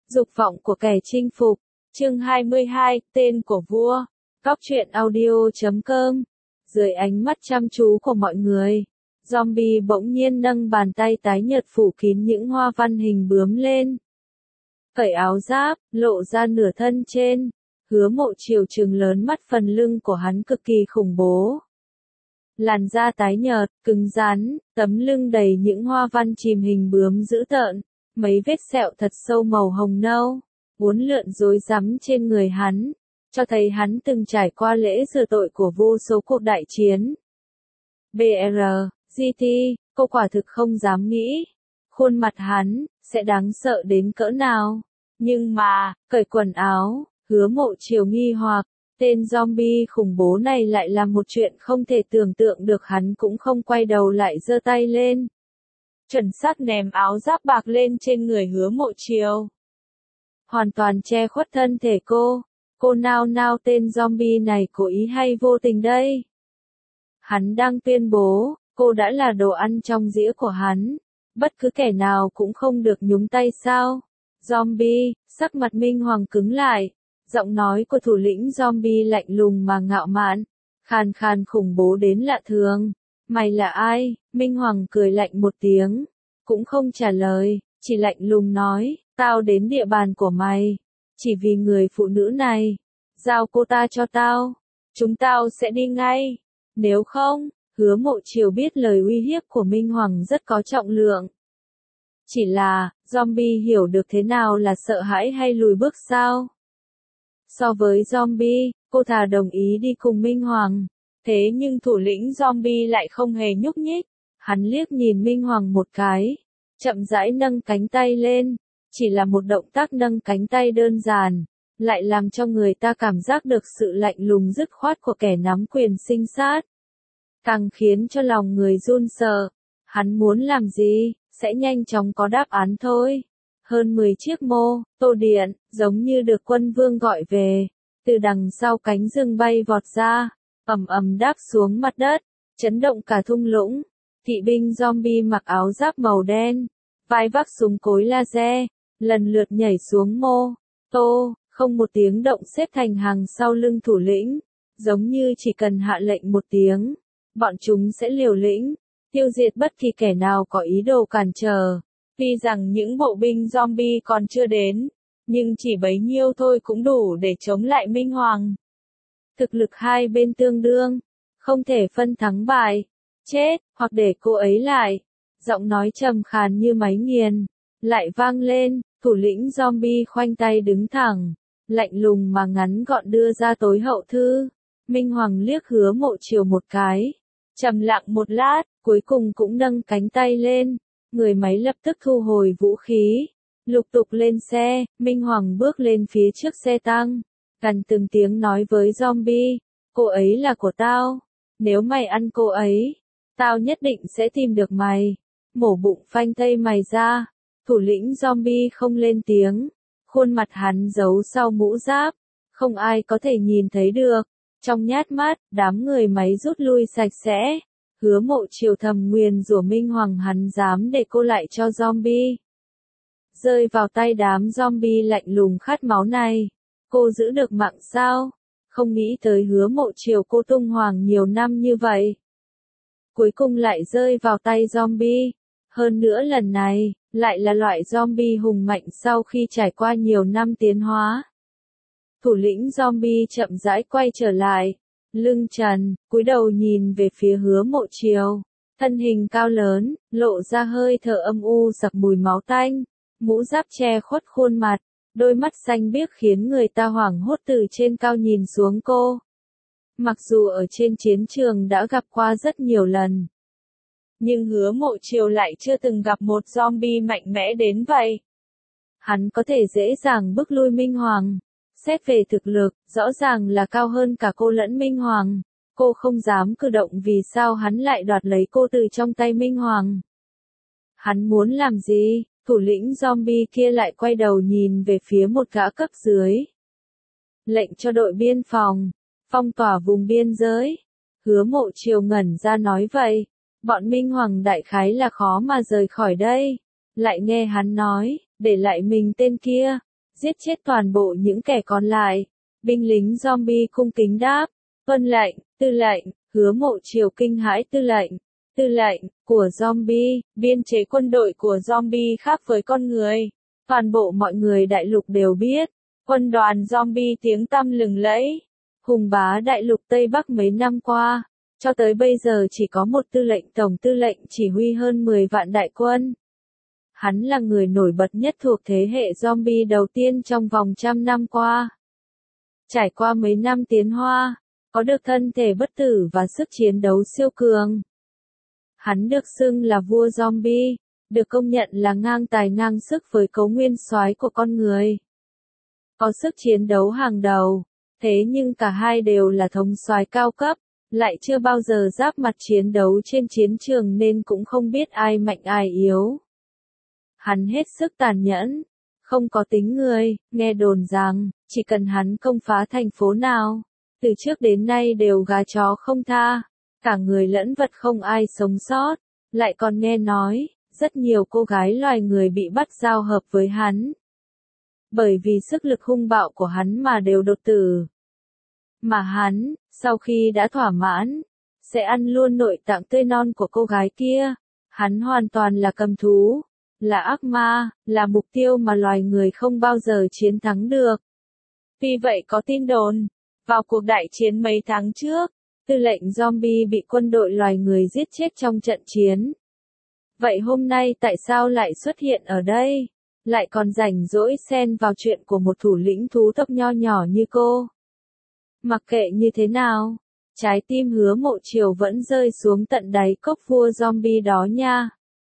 Dục vọng của kẻ chinh phục. Chương 22, tên của vua. Góc truyện audio.com. Dưới ánh mắt chăm chú của mọi người, zombie bỗng nhiên nâng bàn tay tái nhợt phủ kín những hoa văn hình bướm lên. Cởi áo giáp, lộ ra nửa thân trên. Hứa Mộ Chiều trừng lớn mắt, phần lưng của hắn cực kỳ khủng bố. Làn da tái nhợt, cứng rắn, tấm lưng đầy những hoa văn chìm hình bướm dữ tợn, mấy vết sẹo thật sâu màu hồng nâu, uốn lượn rối rắm trên người hắn, cho thấy hắn từng trải qua lễ rửa tội của vô số cuộc đại chiến. BR, GT, cô quả thực không dám nghĩ, khuôn mặt hắn sẽ đáng sợ đến cỡ nào. Nhưng mà, cởi quần áo, Hứa Mộ Chiều nghi hoặc, tên zombie khủng bố này lại làm một chuyện không thể tưởng tượng được. Hắn cũng không quay đầu lại, giơ tay lên, chuẩn xác ném áo giáp bạc lên trên người Hứa Mộ Chiều, hoàn toàn che khuất thân thể cô. Cô nao nao, tên zombie này cố ý hay vô tình đây? Hắn đang tuyên bố, cô đã là đồ ăn trong dĩa của hắn, bất cứ kẻ nào cũng không được nhúng tay sao? Zombie, sắc mặt Minh Hoàng cứng lại, giọng nói của thủ lĩnh zombie lạnh lùng mà ngạo mạn, khàn khàn khủng bố đến lạ thường. Mày là ai? Minh Hoàng cười lạnh một tiếng, cũng không trả lời, chỉ lạnh lùng nói, tao đến địa bàn của mày, chỉ vì người phụ nữ này, giao cô ta cho tao, chúng tao sẽ đi ngay, nếu không. Hứa Mộ Chiều biết lời uy hiếp của Minh Hoàng rất có trọng lượng. Chỉ là, zombie hiểu được thế nào là sợ hãi hay lùi bước sao? So với zombie, cô thà đồng ý đi cùng Minh Hoàng. Thế nhưng thủ lĩnh zombie lại không hề nhúc nhích. Hắn liếc nhìn Minh Hoàng một cái, chậm rãi nâng cánh tay lên. Chỉ là một động tác nâng cánh tay đơn giản, lại làm cho người ta cảm giác được sự lạnh lùng dứt khoát của kẻ nắm quyền sinh sát. Càng khiến cho lòng người run sợ. Hắn muốn làm gì, sẽ nhanh chóng có đáp án thôi. Hơn 10 chiếc mô tô điện, giống như được quân vương gọi về, từ đằng sau cánh rừng bay vọt ra, ầm ầm đáp xuống mặt đất, chấn động cả thung lũng. Kỵ binh zombie mặc áo giáp màu đen, vai vác súng cối laser, lần lượt nhảy xuống mô tô, không một tiếng động xếp thành hàng sau lưng thủ lĩnh, giống như chỉ cần hạ lệnh một tiếng, bọn chúng sẽ liều lĩnh, tiêu diệt bất kỳ kẻ nào có ý đồ cản trở. Tuy rằng những bộ binh zombie còn chưa đến, nhưng chỉ bấy nhiêu thôi cũng đủ để chống lại Minh Hoàng. Thực lực hai bên tương đương, không thể phân thắng bại, chết, hoặc để cô ấy lại. Giọng nói trầm khàn như máy nghiền, lại vang lên, thủ lĩnh zombie khoanh tay đứng thẳng, lạnh lùng mà ngắn gọn đưa ra tối hậu thư. Minh Hoàng liếc Hứa Mộ Chiều một cái, trầm lặng một lát, cuối cùng cũng nâng cánh tay lên. Người máy lập tức thu hồi vũ khí, lục tục lên xe. Minh Hoàng bước lên phía trước xe tăng, gần từng tiếng nói với zombie, cô ấy là của tao, nếu mày ăn cô ấy, tao nhất định sẽ tìm được mày, mổ bụng phanh thây mày ra. Thủ lĩnh zombie không lên tiếng, khuôn mặt hắn giấu sau mũ giáp, không ai có thể nhìn thấy được. Trong nhát mắt, đám người máy rút lui sạch sẽ. Hứa Mộ Chiều thầm nguyền rủa Minh Hoàng hắn dám để cô lại cho zombie. Rơi vào tay đám zombie lạnh lùng khát máu này, cô giữ được mạng sao? Không nghĩ tới Hứa Mộ Chiều cô tung hoàng nhiều năm như vậy, cuối cùng lại rơi vào tay zombie. Hơn nữa lần này, lại là loại zombie hùng mạnh sau khi trải qua nhiều năm tiến hóa. Thủ lĩnh zombie chậm rãi quay trở lại, lưng trần, cúi đầu nhìn về phía Hứa Mộ Chiều, thân hình cao lớn, lộ ra hơi thở âm u sặc mùi máu tanh, mũ giáp che khuất khuôn mặt, đôi mắt xanh biếc khiến người ta hoảng hốt từ trên cao nhìn xuống cô. Mặc dù ở trên chiến trường đã gặp qua rất nhiều lần, nhưng Hứa Mộ Chiều lại chưa từng gặp một zombie mạnh mẽ đến vậy. Hắn có thể dễ dàng bức lui Minh Hoàng. Xét về thực lực, rõ ràng là cao hơn cả cô lẫn Minh Hoàng. Cô không dám cử động vì sao hắn lại đoạt lấy cô từ trong tay Minh Hoàng. Hắn muốn làm gì? Thủ lĩnh zombie kia lại quay đầu nhìn về phía một gã cấp dưới. Lệnh cho đội biên phòng, phong tỏa vùng biên giới. Hứa Mộ Chiều ngẩn ra nói vậy. Bọn Minh Hoàng đại khái là khó mà rời khỏi đây. Lại nghe hắn nói, để lại mình tên kia. giết chết toàn bộ những kẻ còn lại. Binh lính zombie cung kính đáp, vâng lệnh, tư lệnh. Hứa Mộ Triều kinh hãi, tư lệnh của zombie, biên chế quân đội của zombie khác với con người. Toàn bộ mọi người đại lục đều biết, quân đoàn zombie tiếng tăm lừng lẫy, hùng bá đại lục Tây Bắc mấy năm qua, cho tới bây giờ chỉ có một tư lệnh tổng tư lệnh chỉ huy hơn 10 vạn đại quân. Hắn là người nổi bật nhất thuộc thế hệ zombie đầu tiên trong vòng 100 năm qua. Trải qua mấy năm tiến hóa, có được thân thể bất tử và sức chiến đấu siêu cường. Hắn được xưng là vua zombie, được công nhận là ngang tài ngang sức với cấu nguyên soái của con người. Có sức chiến đấu hàng đầu, thế nhưng cả hai đều là thống soái cao cấp, lại chưa bao giờ giáp mặt chiến đấu trên chiến trường nên cũng không biết ai mạnh ai yếu. Hắn hết sức tàn nhẫn, không có tính người, nghe đồn rằng, chỉ cần hắn công phá thành phố nào, từ trước đến nay đều gà chó không tha, cả người lẫn vật không ai sống sót, lại còn nghe nói, rất nhiều cô gái loài người bị bắt giao hợp với hắn. Bởi vì sức lực hung bạo của hắn mà đều đột tử. Mà hắn, sau khi đã thỏa mãn, sẽ ăn luôn nội tạng tươi non của cô gái kia. Hắn hoàn toàn là cầm thú, là ác ma, là mục tiêu mà loài người không bao giờ chiến thắng được. Vì vậy có tin đồn, vào cuộc đại chiến mấy tháng trước, tư lệnh zombie bị quân đội loài người giết chết trong trận chiến. Vậy hôm nay tại sao lại xuất hiện ở đây? Lại còn rảnh rỗi xen vào chuyện của một thủ lĩnh thú tộc nho nhỏ như cô? Mặc kệ như thế nào, trái tim Hứa Mộ Triều vẫn rơi xuống tận đáy cốc vua zombie đó nha.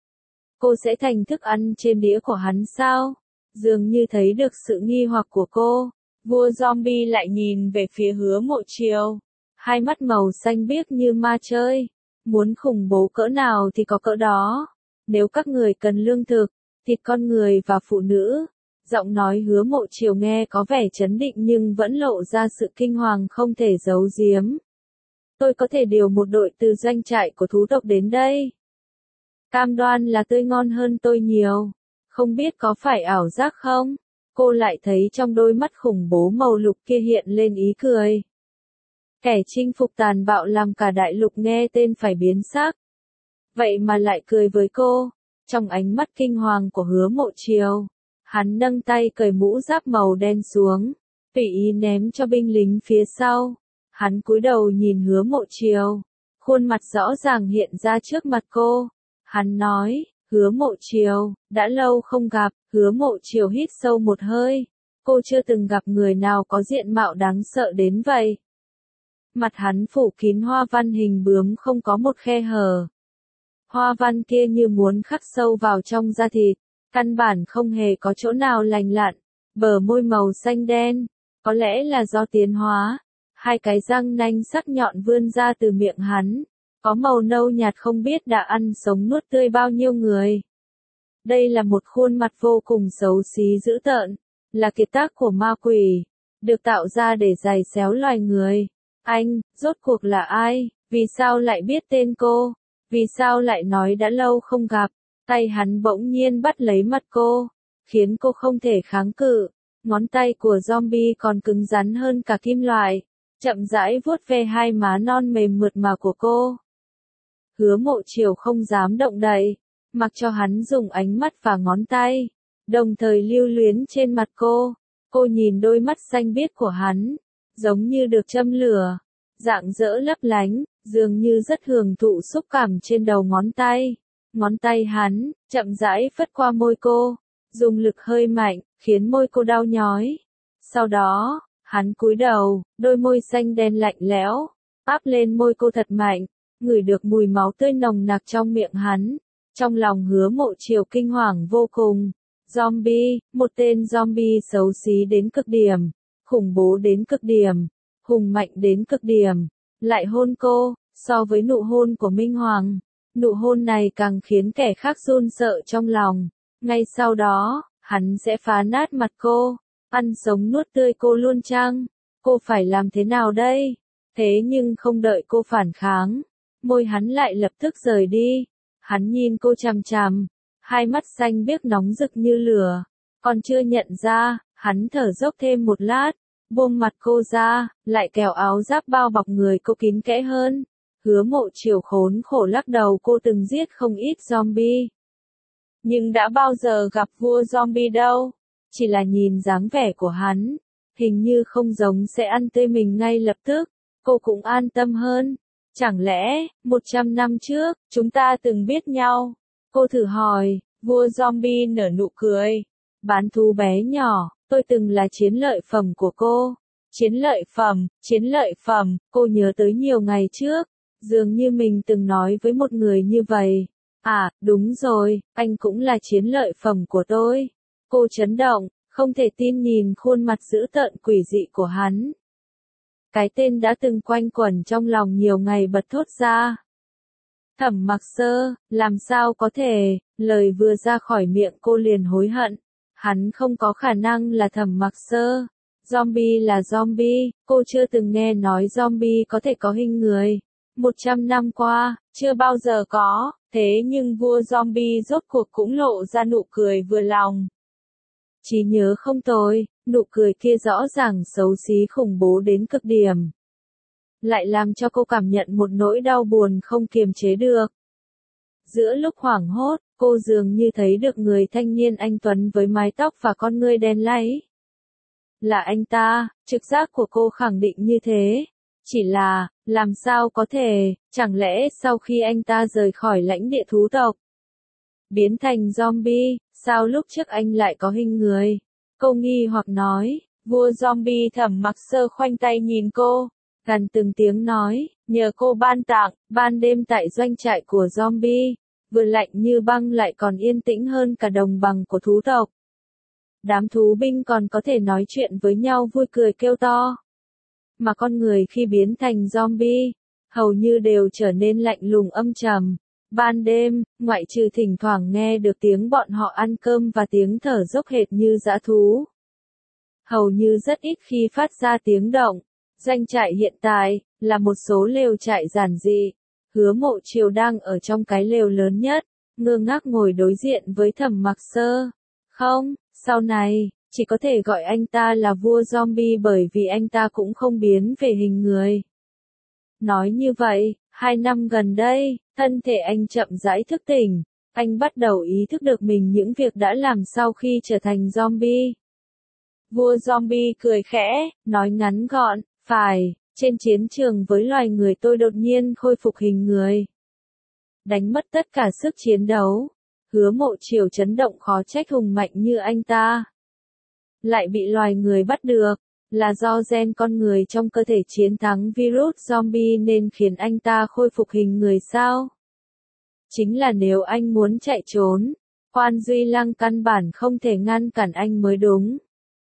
Cô sẽ thành thức ăn trên đĩa của hắn sao? Dường như thấy được sự nghi hoặc của cô, vua zombie lại nhìn về phía Hứa Mộ Triều. Hai mắt màu xanh biếc như ma chơi. Muốn khủng bố cỡ nào thì có cỡ đó. Nếu các người cần lương thực, thịt con người và phụ nữ. Giọng nói Hứa Mộ Triều nghe có vẻ trấn định nhưng vẫn lộ ra sự kinh hoàng không thể giấu giếm. Tôi có thể điều một đội từ doanh trại của thú tộc đến đây. Cam đoan là tươi ngon hơn tôi nhiều. Không biết có phải ảo giác không? Cô lại thấy trong đôi mắt khủng bố màu lục kia hiện lên ý cười. Kẻ chinh phục tàn bạo làm cả đại lục nghe tên phải biến sắc. Vậy mà lại cười với cô. Trong ánh mắt kinh hoàng của Hứa Mộ Triều, hắn nâng tay cởi mũ giáp màu đen xuống, tùy ý ném cho binh lính phía sau. Hắn cúi đầu nhìn Hứa Mộ Triều, khuôn mặt rõ ràng hiện ra trước mặt cô. Hắn nói, Hứa Mộ Triều, đã lâu không gặp. Hứa Mộ Triều hít sâu một hơi. Cô chưa từng gặp người nào có diện mạo đáng sợ đến vậy. Mặt hắn phủ kín hoa văn hình bướm không có một khe hở. Hoa văn kia như muốn khắc sâu vào trong da thịt, căn bản không hề có chỗ nào lành lặn. Bờ môi màu xanh đen, có lẽ là do tiến hóa. Hai cái răng nanh sắc nhọn vươn ra từ miệng hắn, có màu nâu nhạt không biết đã ăn sống nuốt tươi bao nhiêu người. Đây là một khuôn mặt vô cùng xấu xí dữ tợn, là kiệt tác của ma quỷ, được tạo ra để giày xéo loài người. Anh, rốt cuộc là ai? Vì sao lại biết tên cô? Vì sao lại nói đã lâu không gặp? Tay hắn bỗng nhiên bắt lấy mặt cô, khiến cô không thể kháng cự. Ngón tay của zombie còn cứng rắn hơn cả kim loại, chậm rãi vuốt ve hai má non mềm mượt mà của cô. Hứa Mộ Triều không dám động đậy, mặc cho hắn dùng ánh mắt và ngón tay, đồng thời lưu luyến trên mặt cô. Cô nhìn đôi mắt xanh biếc của hắn, giống như được châm lửa, rạng rỡ lấp lánh, dường như rất hưởng thụ xúc cảm trên đầu ngón tay. Ngón tay hắn, chậm rãi phất qua môi cô, dùng lực hơi mạnh, khiến môi cô đau nhói. Sau đó, hắn cúi đầu, đôi môi xanh đen lạnh lẽo, áp lên môi cô thật mạnh, ngửi được mùi máu tươi nồng nặc trong miệng hắn. Trong lòng Hứa Mộ Triều kinh hoàng vô cùng. Zombie, một tên zombie xấu xí đến cực điểm, khủng bố đến cực điểm, hùng mạnh đến cực điểm, lại hôn cô. So với nụ hôn của Minh Hoàng, nụ hôn này càng khiến kẻ khác run sợ trong lòng. Ngay sau đó, hắn sẽ phá nát mặt cô, ăn sống nuốt tươi cô luôn chăng? Cô phải làm thế nào đây? Thế nhưng không đợi cô phản kháng, môi hắn lại lập tức rời đi. Hắn nhìn cô chằm chằm, hai mắt xanh biếc nóng rực như lửa. Còn chưa nhận ra, Hắn thở dốc thêm một lát, buông mặt cô ra, lại kéo áo giáp bao bọc người cô kín kẽ hơn. Hứa Mộ Chiều khốn khổ lắc đầu, cô từng giết không ít zombie. Nhưng đã bao giờ gặp vua zombie đâu. Chỉ là nhìn dáng vẻ của hắn, hình như không giống sẽ ăn tươi mình ngay lập tức. Cô cũng an tâm hơn. Chẳng lẽ, 100 năm trước, chúng ta từng biết nhau? Cô thử hỏi, vua zombie nở nụ cười. Bán thú bé nhỏ, tôi từng là chiến lợi phẩm của cô. Chiến lợi phẩm, cô nhớ tới nhiều ngày trước. Dường như mình từng nói với một người như vậy. À, đúng rồi, anh cũng là chiến lợi phẩm của tôi. Cô chấn động, không thể tin nhìn khuôn mặt dữ tợn quỷ dị của hắn. Cái tên đã từng quanh quẩn trong lòng nhiều ngày bật thốt ra. Thẩm Mặc Sơ, làm sao có thể, lời vừa ra khỏi miệng cô liền hối hận. Hắn không có khả năng là Thẩm Mặc Sơ. Zombie là zombie, cô chưa từng nghe nói zombie có thể có hình người. 100 năm qua, chưa bao giờ có, thế nhưng vua zombie rốt cuộc cũng lộ ra nụ cười vừa lòng. Trí nhớ không tồi, nụ cười kia rõ ràng xấu xí khủng bố đến cực điểm. Lại làm cho cô cảm nhận một nỗi đau buồn không kiềm chế được. Giữa lúc hoảng hốt, cô dường như thấy được người thanh niên anh tuấn với mái tóc và con ngươi đen láy. Là anh ta, trực giác của cô khẳng định như thế. Chỉ là, làm sao có thể, chẳng lẽ sau khi anh ta rời khỏi lãnh địa thú tộc, biến thành zombie, sao lúc trước anh lại có hình người? Cô nghi hoặc nói, vua zombie Thẩm Mặc Sơ khoanh tay nhìn cô, gần từng tiếng nói, nhờ cô ban tặng, ban đêm tại doanh trại của zombie, vừa lạnh như băng lại còn yên tĩnh hơn cả đồng bằng của thú tộc. Đám thú binh còn có thể nói chuyện với nhau vui cười kêu to. Mà con người khi biến thành zombie, hầu như đều trở nên lạnh lùng âm trầm. Ban đêm, ngoại trừ thỉnh thoảng nghe được tiếng bọn họ ăn cơm và tiếng thở dốc hệt như dã thú, hầu như rất ít khi phát ra tiếng động. Doanh trại hiện tại, là một số lều trại giản dị. Hứa Mộ Chiều đang ở trong cái lều lớn nhất, ngơ ngác ngồi đối diện với Thẩm Mặc Sơ. Không, sau này, chỉ có thể gọi anh ta là vua zombie bởi vì anh ta cũng không biến về hình người. Nói như vậy, 2 năm gần đây, thân thể anh chậm rãi thức tỉnh, anh bắt đầu ý thức được mình những việc đã làm sau khi trở thành zombie. Vua zombie cười khẽ, nói ngắn gọn, phải, trên chiến trường với loài người tôi đột nhiên khôi phục hình người. Đánh mất tất cả sức chiến đấu. Hứa Mộ Chiều chấn động, khó trách hùng mạnh như anh ta lại bị loài người bắt được, là do gen con người trong cơ thể chiến thắng virus zombie nên khiến anh ta khôi phục hình người sao? Chính là nếu anh muốn chạy trốn, Quan Duy Lăng căn bản không thể ngăn cản anh mới đúng.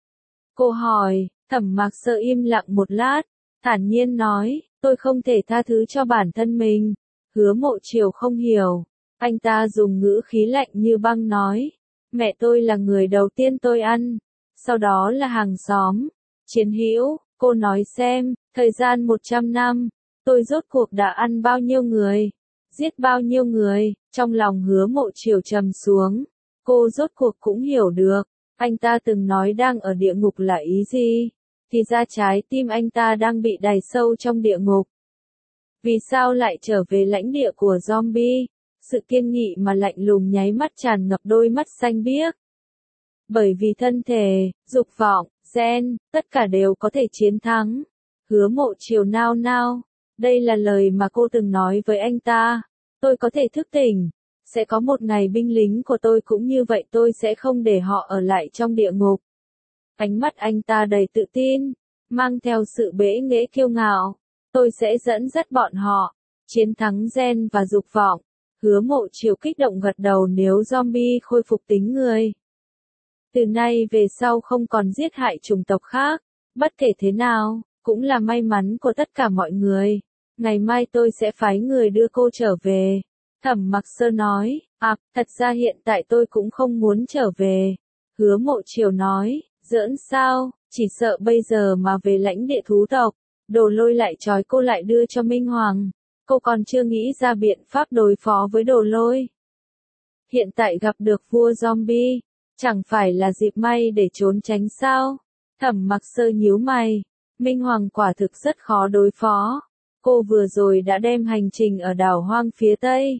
Cô hỏi, Thẩm Mặc Sơ im lặng một lát, thản nhiên nói, tôi không thể tha thứ cho bản thân mình. Hứa Mộ Chiều không hiểu, anh ta dùng ngữ khí lạnh như băng nói, mẹ tôi là người đầu tiên tôi ăn, sau đó là hàng xóm, chiến hữu, cô nói xem, thời gian 100 năm, tôi rốt cuộc đã ăn bao nhiêu người, giết bao nhiêu người. Trong lòng Hứa Mộ Chiều trầm xuống, cô rốt cuộc cũng hiểu được, anh ta từng nói đang ở địa ngục là ý gì, thì ra trái tim anh ta đang bị đày sâu trong địa ngục. Vì sao lại trở về lãnh địa của zombie? Sự kiên nghị mà lạnh lùng nháy mắt tràn ngập đôi mắt xanh biếc. Bởi vì thân thể, dục vọng, gen, tất cả đều có thể chiến thắng. Hứa Mộ Chiều nao nao, đây là lời mà cô từng nói với anh ta. Tôi có thể thức tỉnh, sẽ có một ngày binh lính của tôi cũng như vậy, tôi sẽ không để họ ở lại trong địa ngục. Ánh mắt anh ta đầy tự tin, mang theo sự bẽ nghễ kiêu ngạo. Tôi sẽ dẫn dắt bọn họ, chiến thắng gen và dục vọng. Hứa Mộ Chiều kích động gật đầu, nếu zombie khôi phục tính người, từ nay về sau không còn giết hại chủng tộc khác, bất kể thế nào, cũng là may mắn của tất cả mọi người. Ngày mai tôi sẽ phái người đưa cô trở về. Thẩm Mặc Sơ nói, thật ra hiện tại tôi cũng không muốn trở về. Hứa Mộ Chiều nói, giỡn sao, chỉ sợ bây giờ mà về lãnh địa thú tộc, Đồ Lôi lại trói cô lại đưa cho Minh Hoàng. Cô còn chưa nghĩ ra biện pháp đối phó với Đồ Lôi. Hiện tại gặp được vua zombie, Chẳng phải là dịp may để trốn tránh sao? Thẩm Mặc Sơ nhíu mày. Minh Hoàng quả thực rất khó đối phó. Cô vừa rồi đã đem hành trình ở đảo hoang phía Tây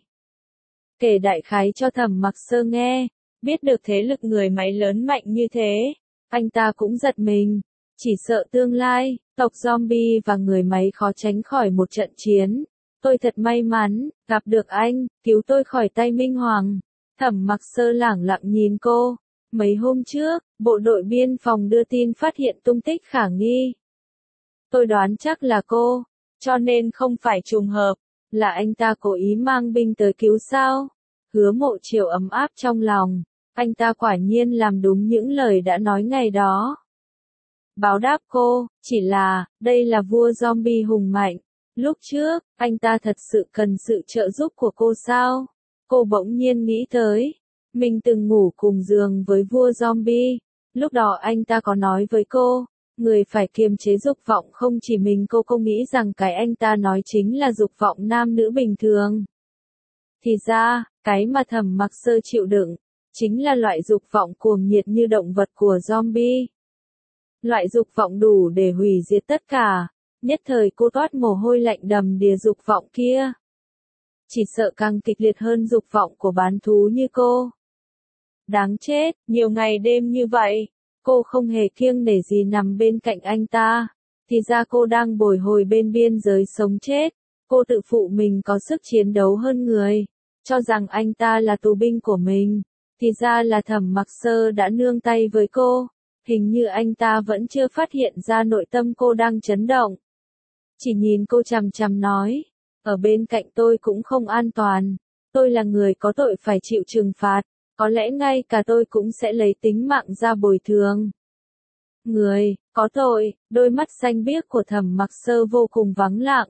kể đại khái cho Thẩm Mặc Sơ nghe. Biết được thế lực người máy lớn mạnh như thế, anh ta cũng giật mình. Chỉ sợ tương lai, tộc zombie và người máy khó tránh khỏi một trận chiến. Tôi thật may mắn, gặp được anh, cứu tôi khỏi tay Minh Hoàng. Thẩm Mặc Sơ lẳng lặng nhìn cô. Mấy hôm trước, bộ đội biên phòng đưa tin phát hiện tung tích khả nghi. Tôi đoán chắc là cô, cho nên không phải trùng hợp, là anh ta cố ý mang binh tới cứu sao. Hứa Mộ Chiều ấm áp trong lòng, anh ta quả nhiên làm đúng những lời đã nói ngày đó. Báo đáp cô, chỉ là, đây là vua zombie hùng mạnh. Lúc trước, anh ta thật sự cần sự trợ giúp của cô sao? Cô bỗng nhiên nghĩ tới. Mình từng ngủ cùng giường với vua zombie. Lúc đó anh ta có nói với cô, người phải kiềm chế dục vọng không chỉ mình cô nghĩ rằng cái anh ta nói chính là dục vọng nam nữ bình thường. Thì ra, cái mà Thẩm Mặc Sơ chịu đựng, chính là loại dục vọng cuồng nhiệt như động vật của zombie. Loại dục vọng đủ để hủy diệt tất cả. Nhất thời cô toát mồ hôi lạnh đầm đìa dục vọng kia. Chỉ sợ càng kịch liệt hơn dục vọng của bán thú như cô. Đáng chết, nhiều ngày đêm như vậy, cô không hề kiêng nể gì nằm bên cạnh anh ta. Thì ra cô đang bồi hồi bên biên giới sống chết. Cô tự phụ mình có sức chiến đấu hơn người, cho rằng anh ta là tù binh của mình. Thì ra là Thẩm Mặc Sơ đã nương tay với cô. Hình như anh ta vẫn chưa phát hiện ra nội tâm cô đang chấn động. Chỉ nhìn cô chằm chằm nói, ở bên cạnh tôi cũng không an toàn. Tôi là người có tội phải chịu trừng phạt. Có lẽ ngay cả tôi cũng sẽ lấy tính mạng ra bồi thường. Người, có tội, đôi mắt xanh biếc của Thẩm Mặc Sơ vô cùng vắng lặng.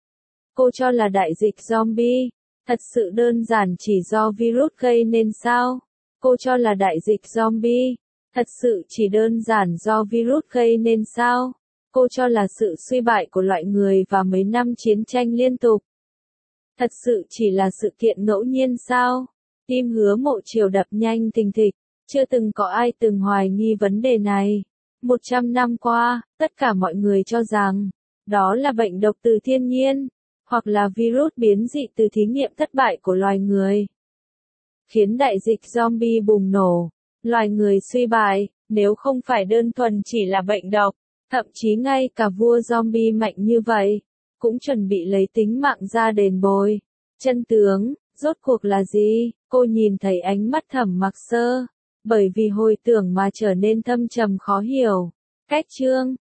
Cô cho là đại dịch zombie, thật sự đơn giản chỉ do virus gây nên sao? Cô cho là đại dịch zombie, thật sự chỉ đơn giản do virus gây nên sao? Cô cho là sự suy bại của loại người và mấy năm chiến tranh liên tục, thật sự chỉ là sự kiện ngẫu nhiên sao? Tim Hứa Mộ Chiều đập nhanh thình thịch, chưa từng có ai từng hoài nghi vấn đề này. 100 năm qua, tất cả mọi người cho rằng, đó là bệnh độc từ thiên nhiên, hoặc là virus biến dị từ thí nghiệm thất bại của loài người. Khiến đại dịch zombie bùng nổ, loài người suy bại, nếu không phải đơn thuần chỉ là bệnh độc, thậm chí ngay cả vua zombie mạnh như vậy, cũng chuẩn bị lấy tính mạng ra đền bồi. Chân tướng, rốt cuộc là gì? Cô nhìn thấy ánh mắt Thẩm Mặc Sơ, bởi vì hồi tưởng mà trở nên thâm trầm khó hiểu. Cách chương